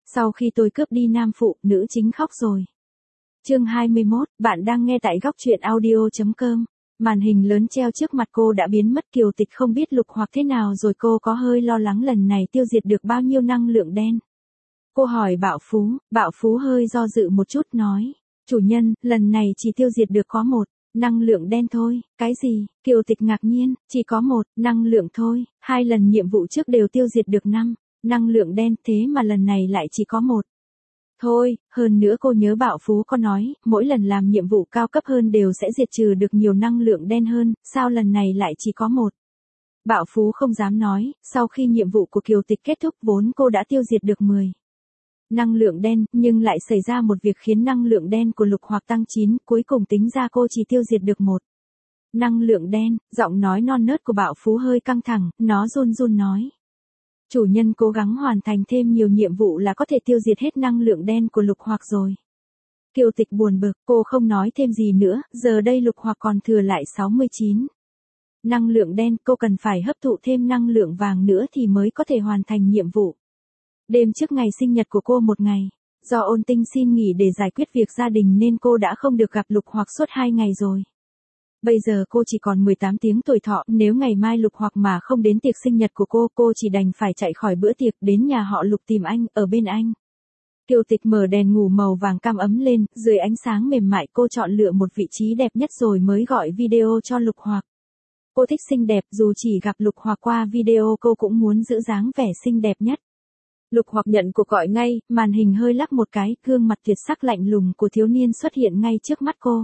Sau khi tôi cướp đi nam phụ, nữ chính khóc rồi. Chương 21, bạn đang nghe tại góc truyện audio.com. Màn hình lớn treo trước mặt cô đã biến mất, Kiều Tịch không biết Lục Hoặc thế nào rồi, cô có hơi lo lắng lần này tiêu diệt được bao nhiêu năng lượng đen. Cô hỏi Bảo Phú hơi do dự một chút nói, chủ nhân, lần này chỉ tiêu diệt được có một năng lượng đen thôi. Cái gì? Kiều Tịch ngạc nhiên, chỉ có một năng lượng thôi, 2 lần nhiệm vụ trước đều tiêu diệt được 5 năng lượng đen, thế mà lần này lại chỉ có một thôi. Hơn nữa cô nhớ Bảo Phú có nói, mỗi lần làm nhiệm vụ cao cấp hơn đều sẽ diệt trừ được nhiều năng lượng đen hơn, sao lần này lại chỉ có một? Bảo Phú không dám nói, sau khi nhiệm vụ của Kiều Tịch kết thúc vốn cô đã tiêu diệt được 10 năng lượng đen, nhưng lại xảy ra một việc khiến năng lượng đen của Lục Hoặc tăng 9, cuối cùng tính ra cô chỉ tiêu diệt được một năng lượng đen. Giọng nói non nớt của Bảo Phú hơi căng thẳng, nó run run nói. Chủ nhân cố gắng hoàn thành thêm nhiều nhiệm vụ là có thể tiêu diệt hết năng lượng đen của Lục Hoặc rồi. Kiều Tịch buồn bực, cô không nói thêm gì nữa, giờ đây Lục Hoặc còn thừa lại 69 năng lượng đen, cô cần phải hấp thụ thêm năng lượng vàng nữa thì mới có thể hoàn thành nhiệm vụ. Đêm trước ngày sinh nhật của cô một ngày, do Ôn Tinh xin nghỉ để giải quyết việc gia đình nên cô đã không được gặp Lục Hoặc suốt 2 ngày rồi. Bây giờ cô chỉ còn 18 tiếng tuổi thọ, nếu ngày mai Lục Hoặc mà không đến tiệc sinh nhật của cô chỉ đành phải chạy khỏi bữa tiệc đến nhà họ Lục tìm anh, ở bên anh. Kiều Tịch mở đèn ngủ màu vàng cam ấm lên, dưới ánh sáng mềm mại cô chọn lựa một vị trí đẹp nhất rồi mới gọi video cho Lục Hoặc. Cô thích xinh đẹp, dù chỉ gặp Lục Hoặc qua video cô cũng muốn giữ dáng vẻ xinh đẹp nhất. Lục Hoặc nhận cuộc gọi ngay, màn hình hơi lắc một cái, gương mặt tuyệt sắc lạnh lùng của thiếu niên xuất hiện ngay trước mắt cô.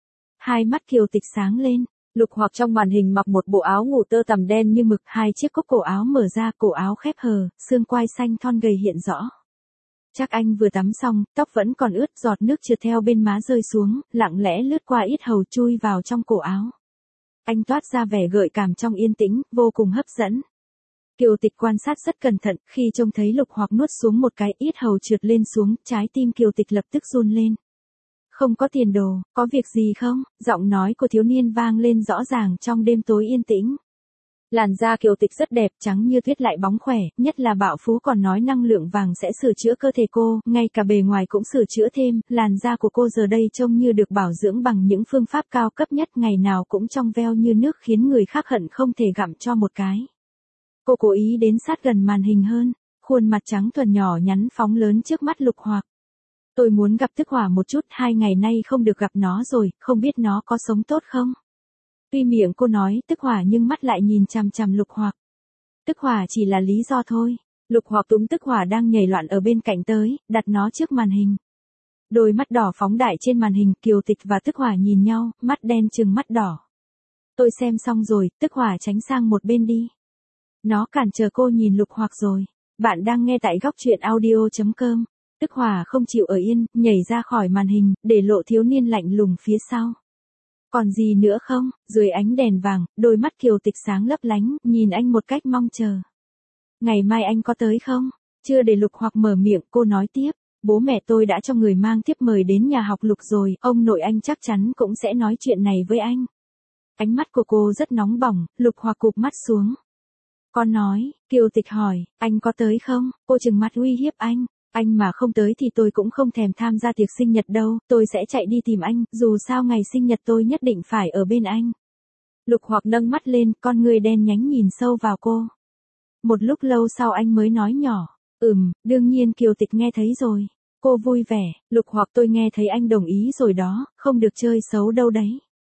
Hai mắt Kiều Tịch sáng lên, Lục Hoặc trong màn hình mặc một bộ áo ngủ tơ tằm đen như mực, 2 chiếc cúc cổ áo mở ra, cổ áo khép hờ, xương quai xanh thon gầy hiện rõ. Chắc anh vừa tắm xong, tóc vẫn còn ướt, giọt nước trượt theo bên má rơi xuống, lặng lẽ lướt qua yết hầu chui vào trong cổ áo. Anh toát ra vẻ gợi cảm trong yên tĩnh, vô cùng hấp dẫn. Kiều Tịch quan sát rất cẩn thận, khi trông thấy Lục Hoặc nuốt xuống một cái, yết hầu trượt lên xuống, trái tim Kiều Tịch lập tức run lên. Không có tiền đồ, có việc gì không? Giọng nói của thiếu niên vang lên rõ ràng trong đêm tối yên tĩnh. Làn da Kiều Tịch rất đẹp, trắng như tuyết lại bóng khỏe, nhất là Bảo Phú còn nói năng lượng vàng sẽ sửa chữa cơ thể cô, ngay cả bề ngoài cũng sửa chữa thêm, làn da của cô giờ đây trông như được bảo dưỡng bằng những phương pháp cao cấp nhất, ngày nào cũng trong veo như nước khiến người khác hận không thể gặm cho một cái. Cô cố ý đến sát gần màn hình hơn, khuôn mặt trắng thuần nhỏ nhắn phóng lớn trước mắt Lục Hoặc. Tôi muốn gặp Tức Hỏa một chút, 2 ngày nay không được gặp nó rồi, không biết nó có sống tốt không? Tuy miệng cô nói Tức Hỏa nhưng mắt lại nhìn chằm chằm Lục Hoặc. Tức Hỏa chỉ là lý do thôi. Lục Hoặc túm Tức Hỏa đang nhảy loạn ở bên cạnh tới, đặt nó trước màn hình. Đôi mắt đỏ phóng đại trên màn hình, Kiều Tịch và Tức Hỏa nhìn nhau, mắt đen trừng mắt đỏ. Tôi xem xong rồi, Tức Hỏa tránh sang một bên đi. Nó cản trở cô nhìn Lục Hoặc rồi. Bạn đang nghe tại góc truyện audio.com. Tức Hỏa không chịu ở yên, nhảy ra khỏi màn hình, để lộ thiếu niên lạnh lùng phía sau. Còn gì nữa không? Dưới ánh đèn vàng, đôi mắt Kiều Tịch sáng lấp lánh, nhìn anh một cách mong chờ. Ngày mai anh có tới không? Chưa để Lục Hoặc mở miệng, cô nói tiếp. Bố mẹ tôi đã cho người mang thiếp mời đến nhà học Lục rồi, ông nội anh chắc chắn cũng sẽ nói chuyện này với anh. Ánh mắt của cô rất nóng bỏng, Lục Hoặc cụp mắt xuống. Con nói, Kiều Tịch hỏi, anh có tới không? Cô trừng mắt uy hiếp anh. Anh mà không tới thì tôi cũng không thèm tham gia tiệc sinh nhật đâu, tôi sẽ chạy đi tìm anh, dù sao ngày sinh nhật tôi nhất định phải ở bên anh. Lục Hoặc nâng mắt lên, con người đen nhánh nhìn sâu vào cô. Một lúc lâu sau anh mới nói nhỏ, đương nhiên Kiều Tịch nghe thấy rồi. Cô vui vẻ, Lục Hoặc tôi nghe thấy anh đồng ý rồi đó, không được chơi xấu đâu đấy.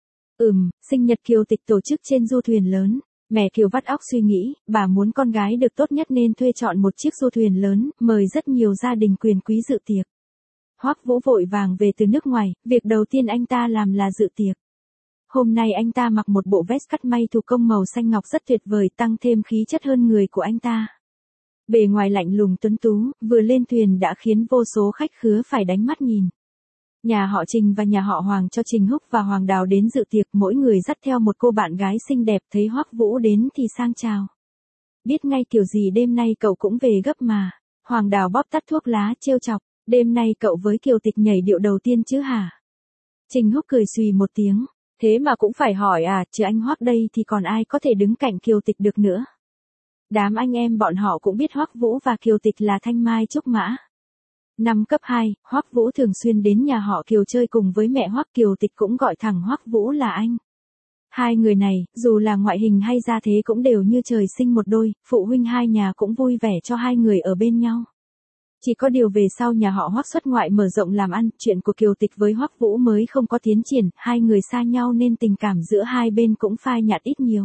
Sinh nhật Kiều Tịch tổ chức trên du thuyền lớn. Mẹ Kiều vắt óc suy nghĩ, bà muốn con gái được tốt nhất nên thuê chọn một chiếc du thuyền lớn, mời rất nhiều gia đình quyền quý dự tiệc. Hoắc Vũ vội vàng về từ nước ngoài, việc đầu tiên anh ta làm là dự tiệc. Hôm nay anh ta mặc một bộ vest cắt may thủ công màu xanh ngọc rất tuyệt vời, tăng thêm khí chất hơn người của anh ta. Bề ngoài lạnh lùng tuấn tú, vừa lên thuyền đã khiến vô số khách khứa phải đánh mắt nhìn. Nhà họ Trình và nhà họ Hoàng cho Trình Húc và Hoàng Đào đến dự tiệc, mỗi người dắt theo một cô bạn gái xinh đẹp, thấy Hoắc Vũ đến thì sang chào. Biết ngay kiểu gì đêm nay cậu cũng về gấp mà. Hoàng Đào bóp tắt thuốc lá trêu chọc, đêm nay cậu với Kiều Tịch nhảy điệu đầu tiên chứ hả? Trình Húc cười xùy một tiếng, thế mà cũng phải hỏi à, chứ anh Hoắc đây thì còn ai có thể đứng cạnh Kiều Tịch được nữa. Đám anh em bọn họ cũng biết Hoắc Vũ và Kiều Tịch là thanh mai trúc mã. Năm cấp 2, Hoắc Vũ thường xuyên đến nhà họ Kiều chơi cùng với mẹ Hoắc Kiều Tịch cũng gọi thẳng Hoắc Vũ là anh. Hai người này, dù là ngoại hình hay gia thế cũng đều như trời sinh một đôi, phụ huynh hai nhà cũng vui vẻ cho hai người ở bên nhau. Chỉ có điều về sau nhà họ Hoắc xuất ngoại mở rộng làm ăn, chuyện của Kiều Tịch với Hoắc Vũ mới không có tiến triển, hai người xa nhau nên tình cảm giữa hai bên cũng phai nhạt ít nhiều.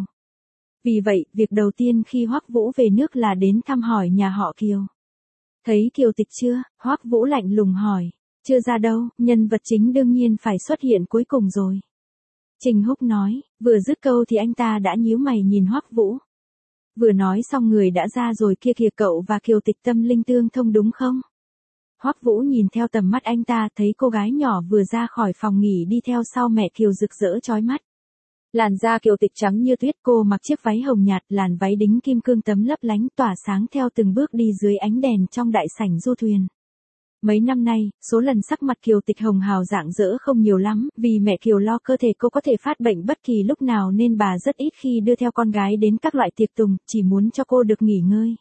Vì vậy, việc đầu tiên khi Hoắc Vũ về nước là đến thăm hỏi nhà họ Kiều. Thấy Kiều Tịch chưa? Hoắc Vũ lạnh lùng hỏi. Chưa ra đâu, nhân vật chính đương nhiên phải xuất hiện cuối cùng rồi. Trình Húc nói, vừa dứt câu thì anh ta đã nhíu mày nhìn Hoắc Vũ. Vừa nói xong người đã ra rồi kia kìa, cậu và Kiều Tịch tâm linh tương thông đúng không? Hoắc Vũ nhìn theo tầm mắt anh ta thấy cô gái nhỏ vừa ra khỏi phòng nghỉ đi theo sau mẹ Kiều rực rỡ chói mắt. Làn da Kiều Tịch trắng như tuyết, cô mặc chiếc váy hồng nhạt, làn váy đính kim cương tấm lấp lánh tỏa sáng theo từng bước đi dưới ánh đèn trong đại sảnh du thuyền. Mấy năm nay, số lần sắc mặt Kiều Tịch hồng hào rạng rỡ không nhiều lắm, vì mẹ Kiều lo cơ thể cô có thể phát bệnh bất kỳ lúc nào nên bà rất ít khi đưa theo con gái đến các loại tiệc tùng, chỉ muốn cho cô được nghỉ ngơi.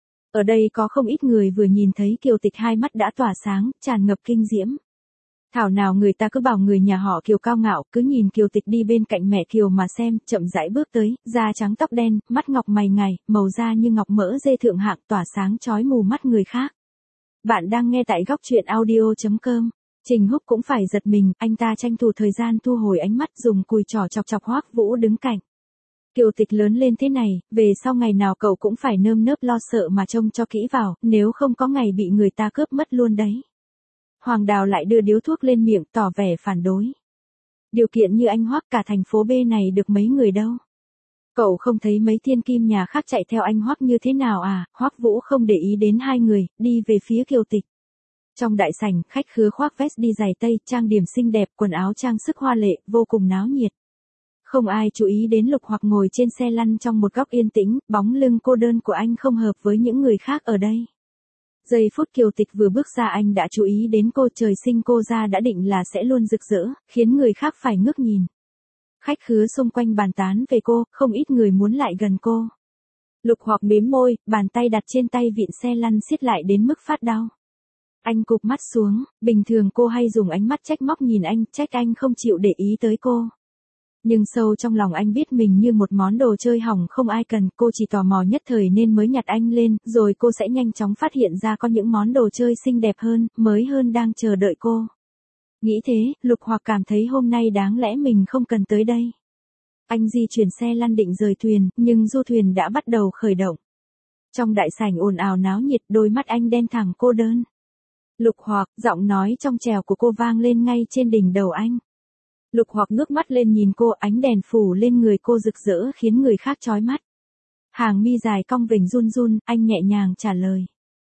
Ở đây có không ít người vừa nhìn thấy Kiều Tịch hai mắt đã tỏa sáng, tràn ngập kinh diễm. Thảo nào người ta cứ bảo người nhà họ Kiều cao ngạo, cứ nhìn Kiều Tịch đi bên cạnh mẹ Kiều mà xem, chậm rãi bước tới, da trắng tóc đen, mắt ngọc mày ngài, màu da như ngọc mỡ dê thượng hạng tỏa sáng chói mù mắt người khác. Bạn đang nghe tại góc truyện audio.com. Trình Húc cũng phải giật mình, anh ta tranh thủ thời gian thu hồi ánh mắt dùng cùi trỏ chọc chọc Hoắc Vũ đứng cạnh. Kiều Tịch lớn lên thế này, về sau ngày nào cậu cũng phải nơm nớp lo sợ mà trông cho kỹ vào, nếu không có ngày bị người ta cướp mất luôn đấy. Hoàng Đào lại đưa điếu thuốc lên miệng tỏ vẻ phản đối. Điều kiện như anh Hoắc cả thành phố B này được mấy người đâu. Cậu không thấy mấy thiên kim nhà khác chạy theo anh Hoắc như thế nào à? Hoắc Vũ không để ý đến hai người, đi về phía Kiều Tịch. Trong đại sảnh, khách khứa khoác vest đi giày tây, trang điểm xinh đẹp, quần áo trang sức hoa lệ, vô cùng náo nhiệt. Không ai chú ý đến Lục Hoặc ngồi trên xe lăn trong một góc yên tĩnh, bóng lưng cô đơn của anh không hợp với những người khác ở đây. Giây phút Kiều Tịch vừa bước ra anh đã chú ý đến cô, trời sinh cô ra đã định là sẽ luôn rực rỡ, khiến người khác phải ngước nhìn. Khách khứa xung quanh bàn tán về cô, không ít người muốn lại gần cô. Lục Hoặc mím môi, bàn tay đặt trên tay vịn xe lăn siết lại đến mức phát đau. Anh cụp mắt xuống, bình thường cô hay dùng ánh mắt trách móc nhìn anh, trách anh không chịu để ý tới cô. Nhưng sâu trong lòng anh biết mình như một món đồ chơi hỏng không ai cần, cô chỉ tò mò nhất thời nên mới nhặt anh lên, rồi cô sẽ nhanh chóng phát hiện ra có những món đồ chơi xinh đẹp hơn, mới hơn đang chờ đợi cô. Nghĩ thế, Lục Hoặc cảm thấy hôm nay đáng lẽ mình không cần tới đây. Anh di chuyển xe lăn định rời thuyền, nhưng du thuyền đã bắt đầu khởi động. Trong đại sảnh ồn ào náo nhiệt, đôi mắt anh đen thẳng cô đơn. Lục Hoặc, giọng nói trong trẻo của cô vang lên ngay trên đỉnh đầu anh. Lục Hoặc ngước mắt lên nhìn cô, ánh đèn phủ lên người cô rực rỡ khiến người khác chói mắt. Hàng mi dài cong vểnh run run, anh nhẹ nhàng trả lời.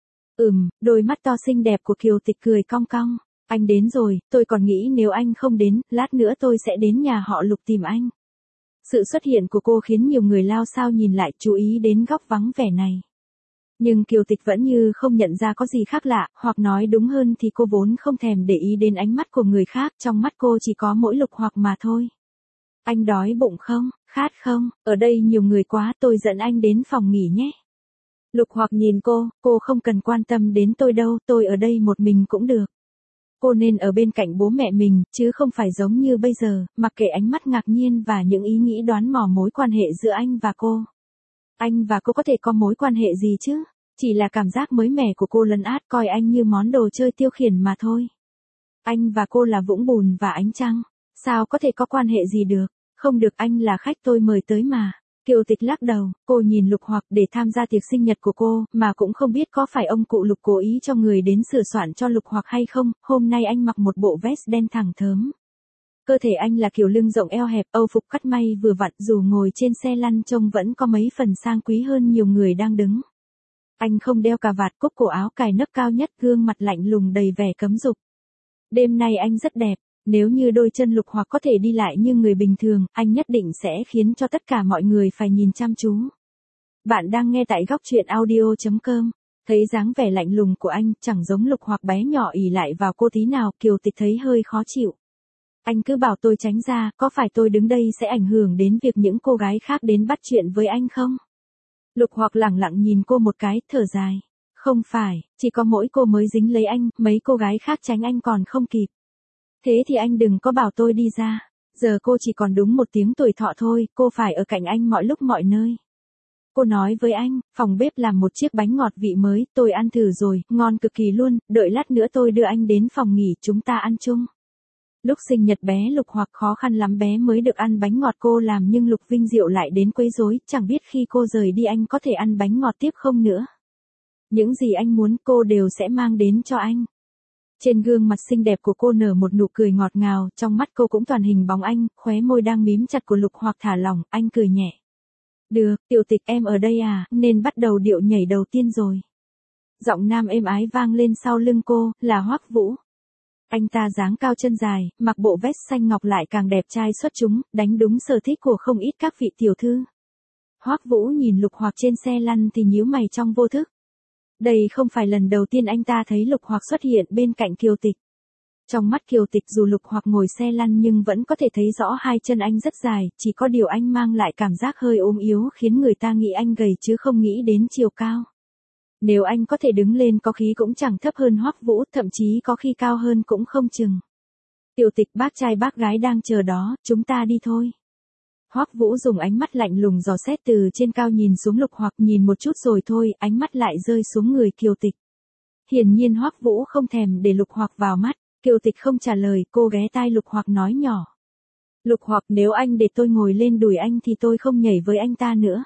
Đôi mắt to xinh đẹp của Kiều Tịch cười cong cong. Anh đến rồi, tôi còn nghĩ nếu anh không đến, lát nữa tôi sẽ đến nhà họ Lục tìm anh. Sự xuất hiện của cô khiến nhiều người lao sao nhìn lại, chú ý đến góc vắng vẻ này. Nhưng Kiều Tịch vẫn như không nhận ra có gì khác lạ, hoặc nói đúng hơn thì cô vốn không thèm để ý đến ánh mắt của người khác, trong mắt cô chỉ có mỗi Lục Hoặc mà thôi. Anh đói bụng không, khát không, ở đây nhiều người quá, tôi dẫn anh đến phòng nghỉ nhé. Lục Hoặc nhìn cô không cần quan tâm đến tôi đâu, tôi ở đây một mình cũng được. Cô nên ở bên cạnh bố mẹ mình, chứ không phải giống như bây giờ, mặc kệ ánh mắt ngạc nhiên và những ý nghĩ đoán mò mối quan hệ giữa anh và cô. Anh và cô có thể có mối quan hệ gì chứ? Chỉ là cảm giác mới mẻ của cô lấn át coi anh như món đồ chơi tiêu khiển mà thôi. Anh và cô là vũng bùn và ánh trăng. Sao có thể có quan hệ gì được? Không được, anh là khách tôi mời tới mà. Kiều Tịch lắc đầu, cô nhìn Lục Hoặc để tham gia tiệc sinh nhật của cô, mà cũng không biết có phải ông cụ Lục cố ý cho người đến sửa soạn cho Lục Hoặc hay không. Hôm nay anh mặc một bộ vest đen thẳng thớm. Cơ thể anh là kiểu lưng rộng eo hẹp, âu phục cắt may vừa vặn, dù ngồi trên xe lăn trông vẫn có mấy phần sang quý hơn nhiều người đang đứng. Anh không đeo cà vạt, cúc cổ áo cài nấc cao nhất, gương mặt lạnh lùng đầy vẻ cấm dục. Đêm nay anh rất đẹp, nếu như đôi chân Lục Hoặc có thể đi lại như người bình thường, anh nhất định sẽ khiến cho tất cả mọi người phải nhìn chăm chú. Bạn đang nghe tại góc truyện audio.com. Thấy dáng vẻ lạnh lùng của anh, chẳng giống Lục Hoặc bé nhỏ ỷ lại vào cô tí nào, Kiều Tịch thấy hơi khó chịu. Anh cứ bảo tôi tránh ra, có phải tôi đứng đây sẽ ảnh hưởng đến việc những cô gái khác đến bắt chuyện với anh không? Lục Hoặc lẳng lặng nhìn cô một cái, thở dài. Không phải, chỉ có mỗi cô mới dính lấy anh, mấy cô gái khác tránh anh còn không kịp. Thế thì anh đừng có bảo tôi đi ra. Giờ cô chỉ còn đúng 1 tiếng tuổi thọ thôi, cô phải ở cạnh anh mọi lúc mọi nơi. Cô nói với anh, phòng bếp làm một chiếc bánh ngọt vị mới, tôi ăn thử rồi, ngon cực kỳ luôn, đợi lát nữa tôi đưa anh đến phòng nghỉ, chúng ta ăn chung. Lúc sinh nhật bé Lục Hoặc khó khăn lắm bé mới được ăn bánh ngọt cô làm nhưng Lục Vinh Diệu lại đến quấy rối, chẳng biết khi cô rời đi anh có thể ăn bánh ngọt tiếp không nữa. Những gì anh muốn cô đều sẽ mang đến cho anh. Trên gương mặt xinh đẹp của cô nở một nụ cười ngọt ngào, trong mắt cô cũng toàn hình bóng anh, khóe môi đang mím chặt của Lục Hoặc thả lỏng, anh cười nhẹ. Được, Tiểu Tịch em ở đây à, nên bắt đầu điệu nhảy đầu tiên rồi. Giọng nam êm ái vang lên sau lưng cô, là Hoắc Vũ. Anh ta dáng cao chân dài, mặc bộ vest xanh ngọc lại càng đẹp trai xuất chúng, đánh đúng sở thích của không ít các vị tiểu thư. Hoắc Vũ nhìn Lục Hoặc trên xe lăn thì nhíu mày trong vô thức. Đây không phải lần đầu tiên anh ta thấy Lục Hoặc xuất hiện bên cạnh Kiều Tịch. Trong mắt Kiều Tịch dù Lục Hoặc ngồi xe lăn nhưng vẫn có thể thấy rõ hai chân anh rất dài, chỉ có điều anh mang lại cảm giác hơi ốm yếu khiến người ta nghĩ anh gầy chứ không nghĩ đến chiều cao. Nếu anh có thể đứng lên có khí cũng chẳng thấp hơn Hoắc Vũ, thậm chí có khi cao hơn cũng không chừng. Tiểu Tịch bác trai bác gái đang chờ đó, chúng ta đi thôi. Hoắc Vũ dùng ánh mắt lạnh lùng dò xét từ trên cao nhìn xuống Lục Hoặc, nhìn một chút rồi thôi, ánh mắt lại rơi xuống người Kiều Tịch. Hiển nhiên Hoắc Vũ không thèm để Lục Hoặc vào mắt, Kiều Tịch không trả lời, cô ghé tai Lục Hoặc nói nhỏ. Lục Hoặc, nếu anh để tôi ngồi lên đùi anh thì tôi không nhảy với anh ta nữa.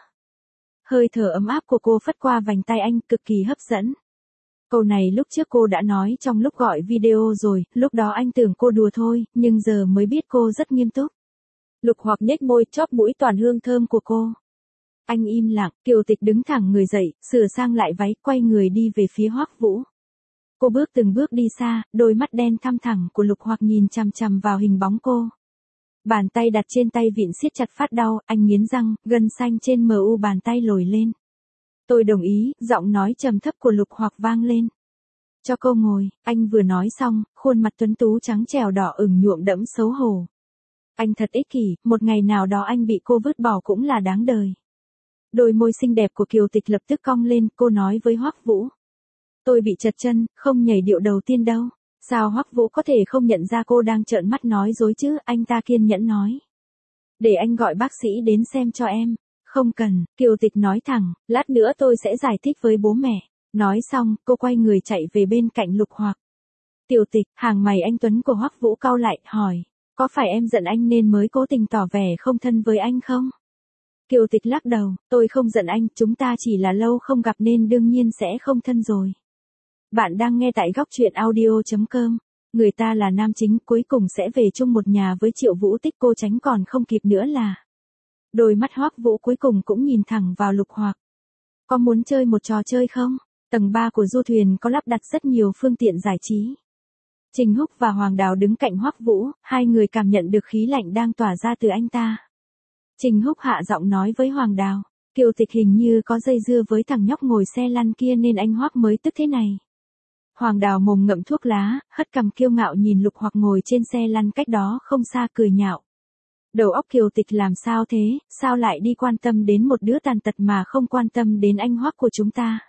Hơi thở ấm áp của cô phất qua vành tay anh, cực kỳ hấp dẫn. Câu này lúc trước cô đã nói trong lúc gọi video rồi, lúc đó anh tưởng cô đùa thôi, nhưng giờ mới biết cô rất nghiêm túc. Lục Hoặc nhếch môi, chóp mũi toàn hương thơm của cô. Anh im lặng, Kiều Tịch đứng thẳng người dậy, sửa sang lại váy, quay người đi về phía Hoắc Vũ. Cô bước từng bước đi xa, đôi mắt đen thăm thẳng của Lục Hoặc nhìn chằm chằm vào hình bóng cô. Bàn tay đặt trên tay vịn siết chặt phát đau, anh nghiến răng, gân xanh trên mu bàn tay lồi lên. Tôi đồng ý, giọng nói trầm thấp của Lục Hoặc vang lên. Cho cô ngồi, anh vừa nói xong, khuôn mặt tuấn tú trắng trẻo đỏ ửng nhuộm đẫm xấu hổ. Anh thật ích kỷ, một ngày nào đó anh bị cô vứt bỏ cũng là đáng đời. Đôi môi xinh đẹp của Kiều Tịch lập tức cong lên, cô nói với Hoắc Vũ. Tôi bị trật chân, không nhảy điệu đầu tiên đâu. Sao Hoắc Vũ có thể không nhận ra cô đang trợn mắt nói dối chứ, anh ta kiên nhẫn nói. Để anh gọi bác sĩ đến xem cho em. Không cần, Kiều Tịch nói thẳng, lát nữa tôi sẽ giải thích với bố mẹ. Nói xong, cô quay người chạy về bên cạnh Lục Hoặc. Tiểu Tịch, hàng mày anh Tuấn của Hoắc Vũ cau lại, hỏi. Có phải em giận anh nên mới cố tình tỏ vẻ không thân với anh không? Kiều Tịch lắc đầu, tôi không giận anh, chúng ta chỉ là lâu không gặp nên đương nhiên sẽ không thân rồi. Bạn đang nghe tại góc truyện audio.com. Người ta là nam chính cuối cùng sẽ về chung một nhà với Triệu Vũ Tích, cô tránh còn không kịp nữa là. Đôi mắt Hoắc Vũ cuối cùng cũng nhìn thẳng vào Lục Hoặc. Có muốn chơi một trò chơi không? Tầng 3 của du thuyền có lắp đặt rất nhiều phương tiện giải trí. Trình Húc và Hoàng Đào đứng cạnh Hoắc Vũ, hai người cảm nhận được khí lạnh đang tỏa ra từ anh ta. Trình Húc hạ giọng nói với Hoàng Đào, Kiều Tịch hình như có dây dưa với thằng nhóc ngồi xe lăn kia nên anh Hoắc mới tức thế này. Hoàng Đào mồm ngậm thuốc lá, hất cằm kiêu ngạo nhìn Lục Hoặc ngồi trên xe lăn cách đó không xa cười nhạo. Đầu óc Kiều Tịch làm sao thế, sao lại đi quan tâm đến một đứa tàn tật mà không quan tâm đến anh Hoắc của chúng ta.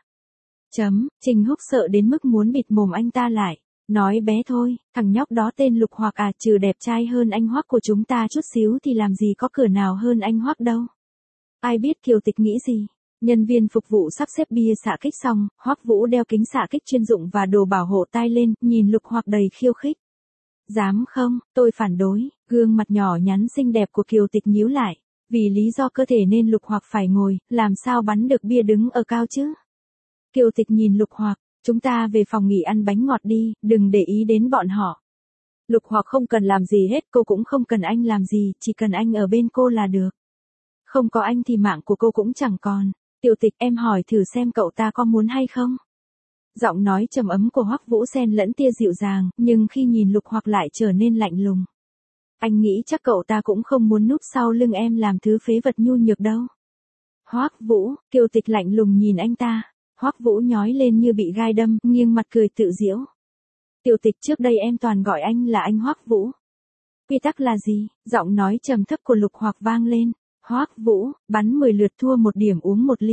Trình Húc sợ đến mức muốn bịt mồm anh ta lại. Nói bé thôi, thằng nhóc đó tên Lục Hoặc à, trừ đẹp trai hơn anh Hoắc của chúng ta chút xíu thì làm gì có cửa nào hơn anh Hoắc đâu. Ai biết Kiều Tịch nghĩ gì. Nhân viên phục vụ sắp xếp bia xạ kích xong, Hoắc Vũ đeo kính xạ kích chuyên dụng và đồ bảo hộ tai lên, nhìn Lục Hoặc đầy khiêu khích. Dám không, tôi phản đối, gương mặt nhỏ nhắn xinh đẹp của Kiều Tịch nhíu lại. Vì lý do cơ thể nên Lục Hoặc phải ngồi, làm sao bắn được bia đứng ở cao chứ. Kiều Tịch nhìn Lục Hoặc. Chúng ta về phòng nghỉ ăn bánh ngọt đi, đừng để ý đến bọn họ. Lục Hoặc không cần làm gì hết, cô cũng không cần anh làm gì, chỉ cần anh ở bên cô là được. Không có anh thì mạng của cô cũng chẳng còn. Tiểu Tịch, em hỏi thử xem cậu ta có muốn hay không? Giọng nói trầm ấm của Hoắc Vũ xen lẫn tia dịu dàng, nhưng khi nhìn Lục Hoặc lại trở nên lạnh lùng. Anh nghĩ chắc cậu ta cũng không muốn núp sau lưng em làm thứ phế vật nhu nhược đâu. Hoắc Vũ, Kiều Tịch lạnh lùng nhìn anh ta. Hoắc Vũ nhói lên như bị gai đâm, nghiêng mặt cười tự giễu. Tiểu Tịch, trước đây em toàn gọi anh là anh Hoắc Vũ. Quy tắc là gì? Giọng nói trầm thấp của Lục Hoặc vang lên. Hoắc Vũ, bắn 10 lượt thua 1 điểm uống 1 ly.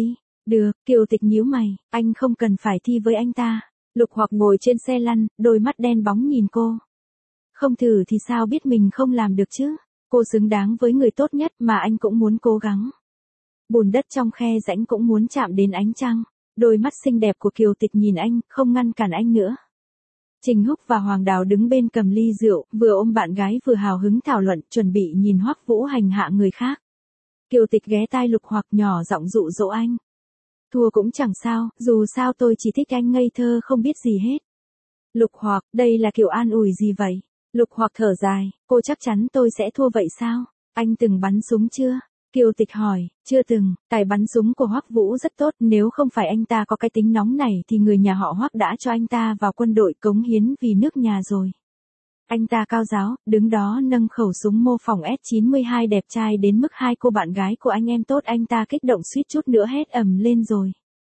Được, Kiều Tịch nhíu mày, anh không cần phải thi với anh ta. Lục Hoặc ngồi trên xe lăn, đôi mắt đen bóng nhìn cô. Không thử thì sao biết mình không làm được chứ? Cô xứng đáng với người tốt nhất mà anh cũng muốn cố gắng. Bùn đất trong khe rãnh cũng muốn chạm đến ánh trăng. Đôi mắt xinh đẹp của Kiều Tịch nhìn anh, không ngăn cản anh nữa. Trình Húc và Hoàng Đào đứng bên cầm ly rượu, vừa ôm bạn gái vừa hào hứng thảo luận, chuẩn bị nhìn Hoắc Vũ hành hạ người khác. Kiều Tịch ghé tai Lục Hoặc nhỏ giọng dụ dỗ anh. Thua cũng chẳng sao, dù sao tôi chỉ thích anh ngây thơ không biết gì hết. Lục Hoặc, đây là kiểu an ủi gì vậy? Lục Hoặc thở dài, cô chắc chắn tôi sẽ thua vậy sao? Anh từng bắn súng chưa? Kiều Tịch hỏi, chưa từng, tài bắn súng của Hoắc Vũ rất tốt, nếu không phải anh ta có cái tính nóng này thì người nhà họ Hoắc đã cho anh ta vào quân đội cống hiến vì nước nhà rồi. Anh ta cao ráo, đứng đó nâng khẩu súng mô phỏng S92 đẹp trai đến mức hai cô bạn gái của anh em tốt anh ta kích động suýt chút nữa hét ầm lên rồi.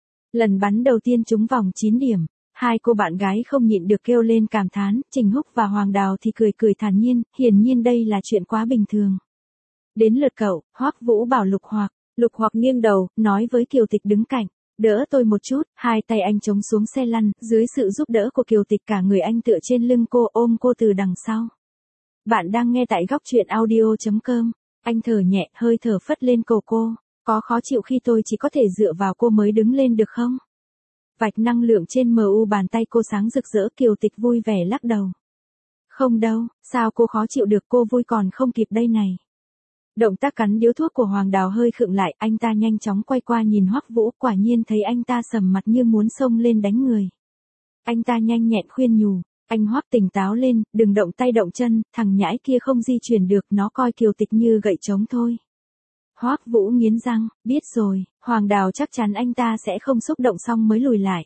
Lần bắn đầu tiên trúng vòng 9 điểm, hai cô bạn gái không nhịn được kêu lên cảm thán, Trình Húc và Hoàng Đào thì cười cười thản nhiên, hiển nhiên đây là chuyện quá bình thường. Đến lượt cậu, Hoắc Vũ bảo Lục Hoặc nghiêng đầu, nói với Kiều Tịch đứng cạnh, đỡ tôi một chút, hai tay anh chống xuống xe lăn, dưới sự giúp đỡ của Kiều Tịch cả người anh tựa trên lưng cô ôm cô từ đằng sau. Bạn đang nghe tại góc truyện audio.com, anh thở nhẹ, hơi thở phất lên cổ cô, có khó chịu khi tôi chỉ có thể dựa vào cô mới đứng lên được không? Vạch năng lượng trên MU bàn tay cô sáng rực rỡ Kiều Tịch vui vẻ lắc đầu. Không đâu, sao cô khó chịu được cô vui còn không kịp đây này. Động tác cắn điếu thuốc của Hoàng Đào hơi khựng lại, anh ta nhanh chóng quay qua nhìn Hoắc Vũ, quả nhiên thấy anh ta sầm mặt như muốn xông lên đánh người. Anh ta nhanh nhẹn khuyên nhủ, anh Hoắc tỉnh táo lên, đừng động tay động chân, thằng nhãi kia không di chuyển được, nó coi Kiều Tịch như gậy trống thôi. Hoắc Vũ nghiến răng, biết rồi, Hoàng Đào chắc chắn anh ta sẽ không xúc động xong mới lùi lại.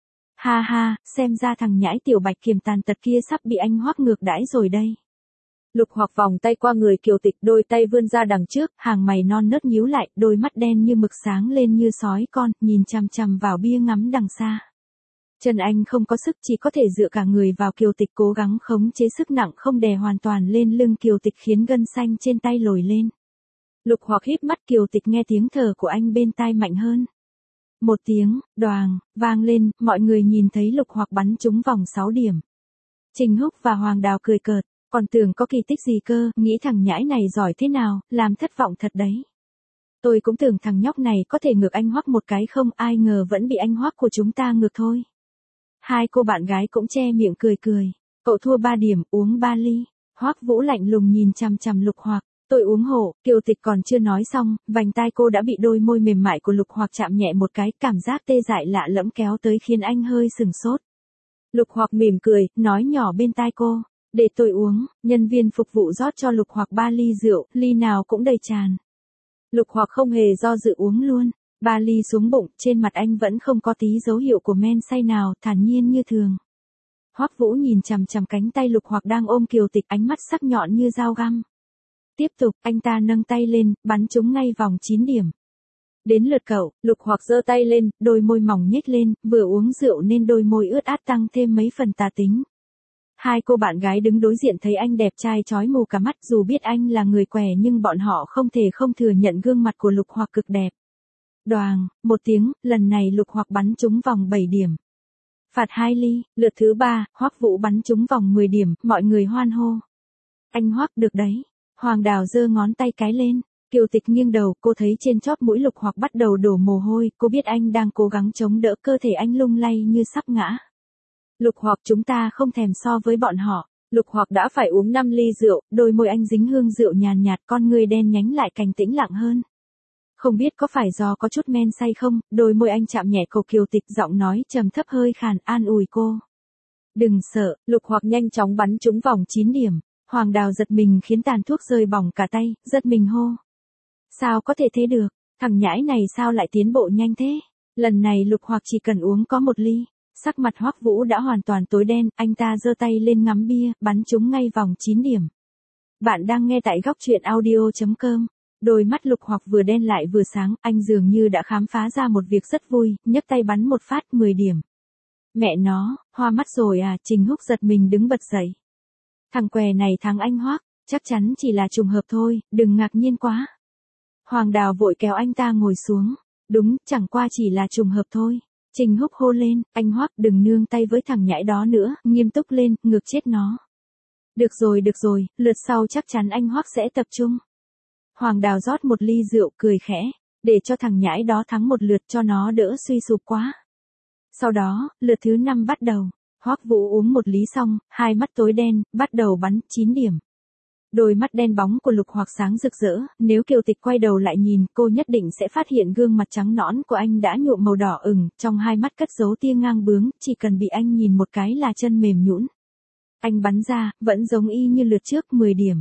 Ha ha, xem ra thằng nhãi tiểu bạch kiểm tàn tật kia sắp bị anh Hoắc ngược đãi rồi đây. Lục Hoặc vòng tay qua người Kiều Tịch, đôi tay vươn ra đằng trước, hàng mày non nớt nhíu lại, đôi mắt đen như mực sáng lên như sói con, nhìn chằm chằm vào bia ngắm đằng xa. Chân anh không có sức, chỉ có thể dựa cả người vào Kiều Tịch, cố gắng khống chế sức nặng không đè hoàn toàn lên lưng Kiều Tịch khiến gân xanh trên tay lồi lên. Lục Hoặc híp mắt, Kiều Tịch nghe tiếng thở của anh bên tai mạnh hơn. Một tiếng, đoàng, vang lên, mọi người nhìn thấy Lục Hoặc bắn trúng vòng 6 điểm. Trình Húc và Hoàng Đào cười cợt, còn tưởng có kỳ tích gì cơ, nghĩ thằng nhãi này giỏi thế nào, làm thất vọng thật đấy. Tôi cũng tưởng thằng nhóc này có thể ngược anh Hoắc một cái không, ai ngờ vẫn bị anh Hoắc của chúng ta ngược thôi. Hai cô bạn gái cũng che miệng cười cười, cậu thua 3 điểm, uống 3 ly. Hoắc Vũ lạnh lùng nhìn chằm chằm Lục Hoặc, tôi uống hộ, Kiều Tịch còn chưa nói xong, vành tai cô đã bị đôi môi mềm mại của Lục Hoặc chạm nhẹ một cái, cảm giác tê dại lạ lẫm kéo tới khiến anh hơi sừng sốt. Lục Hoặc mỉm cười, nói nhỏ bên tai cô, để tôi uống, nhân viên phục vụ rót cho Lục Hoặc 3 ly rượu, ly nào cũng đầy tràn. Lục Hoặc không hề do dự uống luôn, 3 ly xuống bụng, trên mặt anh vẫn không có tí dấu hiệu của men say nào, thản nhiên như thường. Hoắc Vũ nhìn chằm chằm cánh tay Lục Hoặc đang ôm Kiều Tịch, ánh mắt sắc nhọn như dao găm. Tiếp tục, anh ta nâng tay lên, bắn trúng ngay vòng 9 điểm. Đến lượt cậu, Lục Hoặc giơ tay lên, đôi môi mỏng nhếch lên, vừa uống rượu nên đôi môi ướt át tăng thêm mấy phần tà tính. Hai cô bạn gái đứng đối diện thấy anh đẹp trai chói mù cả mắt, dù biết anh là người què nhưng bọn họ không thể không thừa nhận gương mặt của Lục Hoặc cực đẹp. Đoàng, một tiếng, lần này Lục Hoặc bắn trúng vòng 7 điểm. Phạt 2 ly, lượt thứ 3, Hoắc Vũ bắn trúng vòng 10 điểm, mọi người hoan hô. Anh Hoắc được đấy. Hoàng Đào giơ ngón tay cái lên. Kiều Tịch nghiêng đầu, cô thấy trên chóp mũi Lục Hoặc bắt đầu đổ mồ hôi, cô biết anh đang cố gắng chống đỡ, cơ thể anh lung lay như sắp ngã. Lục Hoặc, chúng ta không thèm so với bọn họ. Lục Hoặc đã phải uống 5 ly rượu, đôi môi anh dính hương rượu nhàn nhạt, con người đen nhánh lại càng tĩnh lặng hơn. Không biết có phải do có chút men say không, đôi môi anh chạm nhẹ cổ Kiều Tịch, giọng nói trầm thấp hơi khàn, an ủi cô. Đừng sợ, Lục Hoặc nhanh chóng bắn trúng vòng 9 điểm. Hoàng Đào giật mình khiến tàn thuốc rơi bỏng cả tay, giật mình hô. Sao có thể thế được, thằng nhãi này sao lại tiến bộ nhanh thế? Lần này Lục Hoặc chỉ cần uống có 1 ly. Sắc mặt Hoắc Vũ đã hoàn toàn tối đen, anh ta giơ tay lên ngắm bia, bắn trúng ngay vòng 9 điểm. Bạn đang nghe tại góc truyện audio.com. Đôi mắt Lục Hoặc vừa đen lại vừa sáng, anh dường như đã khám phá ra một việc rất vui, nhấc tay bắn một phát 10 điểm. Mẹ nó, hoa mắt rồi à, Trình Húc giật mình đứng bật dậy. Thằng què này thắng anh Hoắc, chắc chắn chỉ là trùng hợp thôi, đừng ngạc nhiên quá. Hoàng Đào vội kéo anh ta ngồi xuống. Đúng, chẳng qua chỉ là trùng hợp thôi. Trình Húc hô lên, anh Hoắc đừng nương tay với thằng nhãi đó nữa, nghiêm túc lên, ngược chết nó. Được rồi, lượt sau chắc chắn anh Hoắc sẽ tập trung. Hoàng Đào rót một ly rượu cười khẽ, để cho thằng nhãi đó thắng một lượt cho nó đỡ suy sụp quá. Sau đó, lượt thứ 5 bắt đầu. Hoắc Vũ uống một lý xong, hai mắt tối đen, bắt đầu bắn 9 điểm. Đôi mắt đen bóng của Lục Hoặc sáng rực rỡ, nếu Kiều Tịch quay đầu lại nhìn, cô nhất định sẽ phát hiện gương mặt trắng nõn của anh đã nhuộm màu đỏ ửng, trong hai mắt cất giấu tia ngang bướng, chỉ cần bị anh nhìn một cái là chân mềm nhũn. Anh bắn ra, vẫn giống y như lượt trước 10 điểm.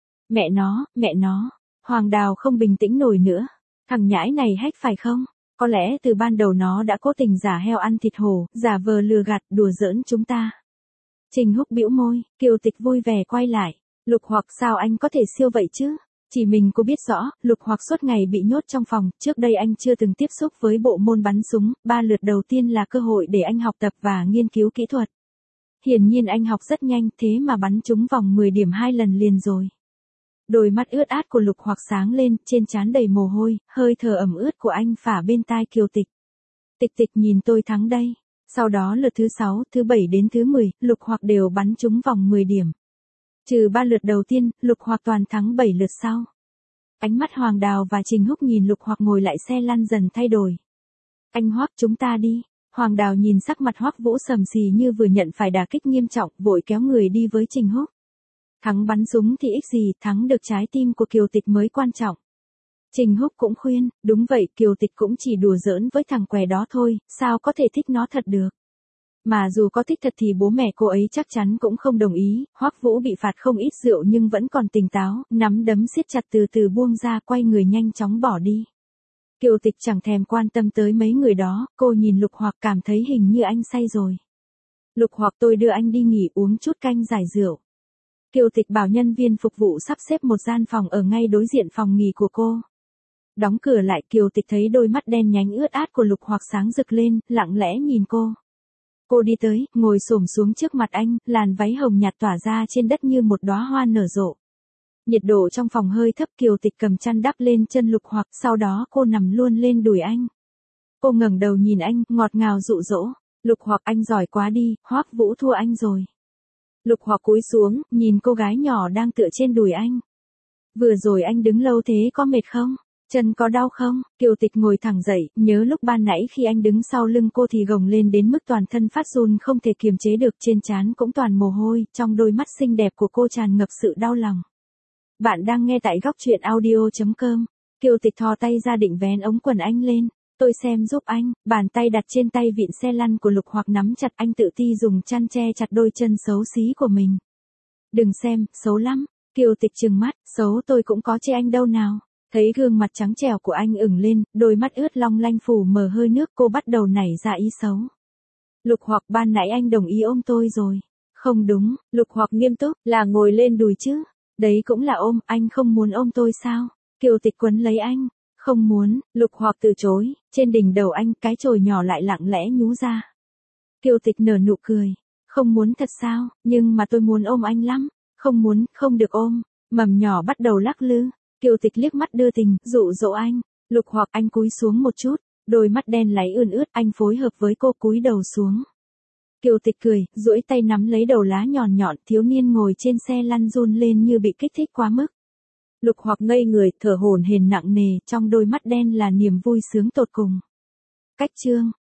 Mẹ nó, Hoàng Đào không bình tĩnh nổi nữa. Thằng nhãi này hack phải không? Có lẽ từ ban đầu nó đã cố tình giả heo ăn thịt hổ, giả vờ lừa gạt, đùa giỡn chúng ta. Trình Húc bĩu môi, Kiều Tịch vui vẻ quay lại. Lục Hoặc sao anh có thể siêu vậy chứ? Chỉ mình cô biết rõ, Lục Hoặc suốt ngày bị nhốt trong phòng, trước đây anh chưa từng tiếp xúc với bộ môn bắn súng, 3 lượt đầu tiên là cơ hội để anh học tập và nghiên cứu kỹ thuật. Hiển nhiên anh học rất nhanh, thế mà bắn trúng vòng 10 điểm 2 lần liền rồi. Đôi mắt ướt át của Lục Hoặc sáng lên, trên trán đầy mồ hôi, hơi thở ẩm ướt của anh phả bên tai Kiều Tịch. Tịch nhìn tôi thắng đây. Sau đó lượt thứ 6, thứ 7 đến thứ 10, Lục Hoặc đều bắn trúng vòng 10 điểm. Trừ 3 lượt đầu tiên, Lục Hoặc toàn thắng 7 lượt sau. Ánh mắt Hoàng Đào và Trình Húc nhìn Lục Hoặc ngồi lại xe lăn dần thay đổi. Anh Hoắc chúng ta đi. Hoàng Đào nhìn sắc mặt Hoắc Vũ sầm xì như vừa nhận phải đả kích nghiêm trọng, vội kéo người đi với Trình Húc. Thắng bắn súng thì ích gì, thắng được trái tim của Kiều Tịch mới quan trọng. Trình Húc cũng khuyên, đúng vậy, Kiều Tịch cũng chỉ đùa giỡn với thằng què đó thôi, sao có thể thích nó thật được. Mà dù có thích thật thì bố mẹ cô ấy chắc chắn cũng không đồng ý. Hoắc Vũ bị phạt không ít rượu nhưng vẫn còn tỉnh táo, nắm đấm siết chặt từ từ buông ra, quay người nhanh chóng bỏ đi. Kiều Tịch chẳng thèm quan tâm tới mấy người đó, cô nhìn Lục Hoặc cảm thấy hình như anh say rồi. Lục Hoặc tôi đưa anh đi nghỉ uống chút canh giải rượu. Kiều Tịch bảo nhân viên phục vụ sắp xếp một gian phòng ở ngay đối diện phòng nghỉ của cô. Đóng cửa lại, Kiều Tịch thấy đôi mắt đen nhánh ướt át của Lục Hoặc sáng rực lên, lặng lẽ nhìn cô. Cô đi tới, ngồi xổm xuống trước mặt anh, làn váy hồng nhạt tỏa ra trên đất như một đóa hoa nở rộ. Nhiệt độ trong phòng hơi thấp, Kiều Tịch cầm chăn đắp lên chân Lục Hoặc, sau đó cô nằm luôn lên đùi anh. Cô ngẩng đầu nhìn anh, ngọt ngào dụ dỗ. Lục Hoặc anh giỏi quá đi, Hoắc Vũ thua anh rồi. Lục Hoặc cúi xuống, nhìn cô gái nhỏ đang tựa trên đùi anh. Vừa rồi anh đứng lâu thế có mệt không? Chân có đau không? Kiều Tịch ngồi thẳng dậy, nhớ lúc ban nãy khi anh đứng sau lưng cô thì gồng lên đến mức toàn thân phát run không thể kiềm chế được, trên trán cũng toàn mồ hôi, trong đôi mắt xinh đẹp của cô tràn ngập sự đau lòng. Bạn đang nghe tại góc truyện audio.com. Kiều Tịch thò tay ra định vén ống quần anh lên. Tôi xem giúp anh, bàn tay đặt trên tay vịn xe lăn của Lục Hoặc nắm chặt, anh tự ti dùng chăn che chặt đôi chân xấu xí của mình. Đừng xem, xấu lắm. Kiều Tịch trừng mắt, xấu tôi cũng có chê anh đâu nào. Thấy gương mặt trắng trẻo của anh ửng lên, đôi mắt ướt long lanh phủ mờ hơi nước, cô bắt đầu nảy ra ý xấu. Lục Hoặc ban nãy anh đồng ý ôm tôi rồi. Không đúng, Lục Hoặc nghiêm túc, là ngồi lên đùi chứ. Đấy cũng là ôm, anh không muốn ôm tôi sao? Kiều Tịch quấn lấy anh. Không muốn, Lục Hoặc từ chối, trên đỉnh đầu anh cái chồi nhỏ lại lặng lẽ nhú ra. Kiều Tịch nở nụ cười. Không muốn thật sao, nhưng mà tôi muốn ôm anh lắm. Không muốn, không được ôm. Mầm nhỏ bắt đầu lắc lư. Kiều Tịch liếc mắt đưa tình, dụ dỗ anh. Lục Hoặc anh cúi xuống một chút, đôi mắt đen láy ươn ướt, anh phối hợp với cô cúi đầu xuống. Kiều Tịch cười, duỗi tay nắm lấy đầu lá nhọn nhọn, thiếu niên ngồi trên xe lăn run lên như bị kích thích quá mức. Lục Hoặc ngây người, thở hổn hển nặng nề, trong đôi mắt đen là niềm vui sướng tột cùng. Cách chương